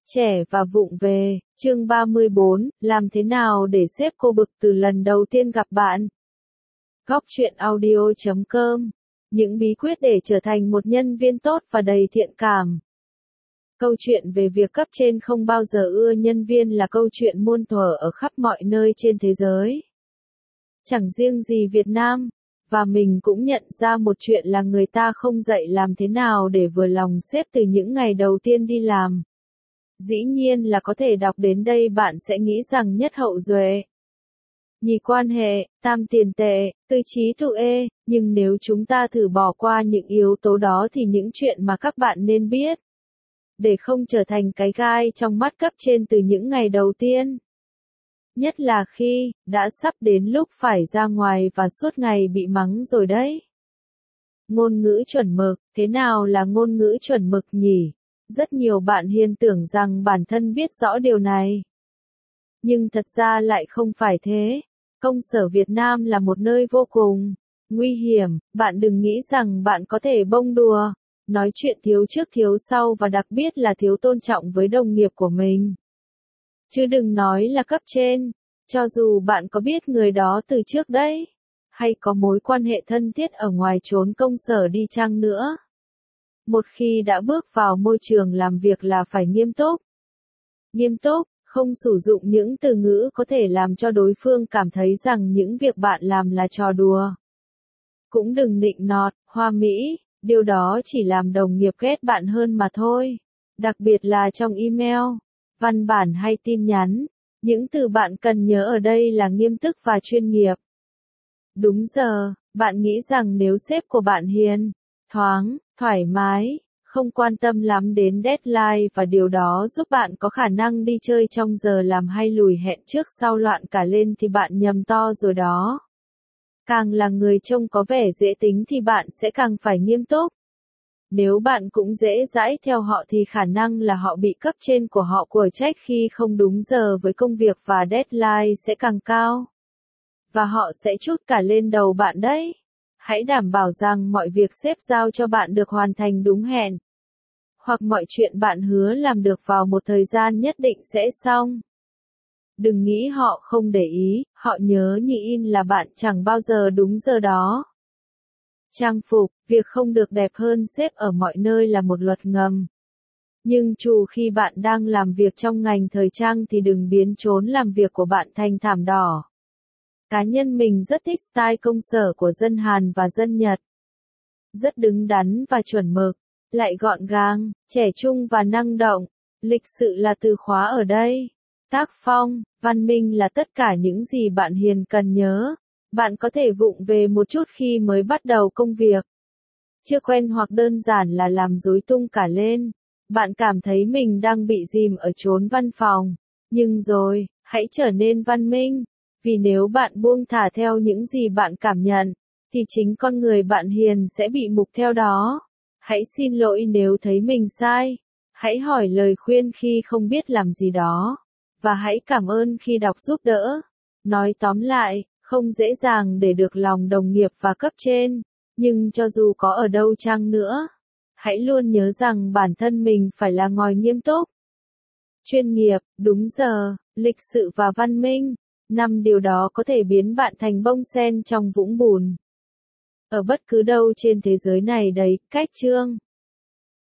Trẻ và vụng về, chương 34, làm thế nào để sếp cô bực từ lần đầu tiên gặp bạn? Góc truyện audio.com. Những bí quyết để trở thành một nhân viên tốt và đầy thiện cảm. Câu chuyện về việc cấp trên không bao giờ ưa nhân viên là câu chuyện muôn thuở ở khắp mọi nơi trên thế giới. Chẳng riêng gì Việt Nam, và mình cũng nhận ra một chuyện là người ta không dạy làm thế nào để vừa lòng sếp từ những ngày đầu tiên đi làm. Dĩ nhiên là có thể đọc đến đây bạn sẽ nghĩ rằng nhất hậu duệ, nhì quan hệ, tam tiền tệ, tư trí tuệ, nhưng nếu chúng ta thử bỏ qua những yếu tố đó thì những chuyện mà các bạn nên biết, để không trở thành cái gai trong mắt cấp trên từ những ngày đầu tiên. Nhất là khi, đã sắp đến lúc phải ra ngoài và suốt ngày bị mắng rồi đấy. Ngôn ngữ chuẩn mực, thế nào là ngôn ngữ chuẩn mực nhỉ? Rất nhiều bạn hiền tưởng rằng bản thân biết rõ điều này. Nhưng thật ra lại không phải thế. Công sở Việt Nam là một nơi vô cùng nguy hiểm, bạn đừng nghĩ rằng bạn có thể bông đùa, nói chuyện thiếu trước thiếu sau và đặc biệt là thiếu tôn trọng với đồng nghiệp của mình. Chứ đừng nói là cấp trên, cho dù bạn có biết người đó từ trước đấy, hay có mối quan hệ thân thiết ở ngoài chốn công sở đi chăng nữa. Một khi đã bước vào môi trường làm việc là phải nghiêm túc. Nghiêm túc, không sử dụng những từ ngữ có thể làm cho đối phương cảm thấy rằng những việc bạn làm là trò đùa. Cũng đừng nịnh nọt, hoa mỹ, điều đó chỉ làm đồng nghiệp ghét bạn hơn mà thôi. Đặc biệt là trong email, văn bản hay tin nhắn, những từ bạn cần nhớ ở đây là nghiêm túc và chuyên nghiệp. Đúng giờ, bạn nghĩ rằng nếu sếp của bạn hiền, thoáng, thoải mái, không quan tâm lắm đến deadline và điều đó giúp bạn có khả năng đi chơi trong giờ làm hay lùi hẹn trước sau loạn cả lên thì bạn nhầm to rồi đó. Càng là người trông có vẻ dễ tính thì bạn sẽ càng phải nghiêm túc. Nếu bạn cũng dễ dãi theo họ thì khả năng là họ bị cấp trên của họ quở trách khi không đúng giờ với công việc và deadline sẽ càng cao. Và họ sẽ trút cả lên đầu bạn đấy. Hãy đảm bảo rằng mọi việc sếp giao cho bạn được hoàn thành đúng hẹn. Hoặc mọi chuyện bạn hứa làm được vào một thời gian nhất định sẽ xong. Đừng nghĩ họ không để ý, họ nhớ như in là bạn chẳng bao giờ đúng giờ đó. Trang phục, việc không được đẹp hơn sếp ở mọi nơi là một luật ngầm. Nhưng trừ khi bạn đang làm việc trong ngành thời trang thì đừng biến chốn làm việc của bạn thành thảm đỏ. Cá nhân mình rất thích style công sở của dân Hàn và dân Nhật. Rất đứng đắn và chuẩn mực, lại gọn gàng, trẻ trung và năng động. Lịch sự là từ khóa ở đây. Tác phong, văn minh là tất cả những gì bạn hiền cần nhớ. Bạn có thể vụng về một chút khi mới bắt đầu công việc. Chưa quen hoặc đơn giản là làm rối tung cả lên. Bạn cảm thấy mình đang bị dìm ở chốn văn phòng. Nhưng rồi, hãy trở nên văn minh. Vì nếu bạn buông thả theo những gì bạn cảm nhận, thì chính con người bạn hiền sẽ bị mục theo đó. Hãy xin lỗi nếu thấy mình sai. Hãy hỏi lời khuyên khi không biết làm gì đó. Và hãy cảm ơn khi đọc giúp đỡ. Nói tóm lại, không dễ dàng để được lòng đồng nghiệp và cấp trên. Nhưng cho dù có ở đâu chăng nữa, hãy luôn nhớ rằng bản thân mình phải là ngòi nghiêm túc, chuyên nghiệp, đúng giờ, lịch sự và văn minh. 5 điều đó có thể biến bạn thành bông sen trong vũng bùn. Ở bất cứ đâu trên thế giới này đấy, cách chương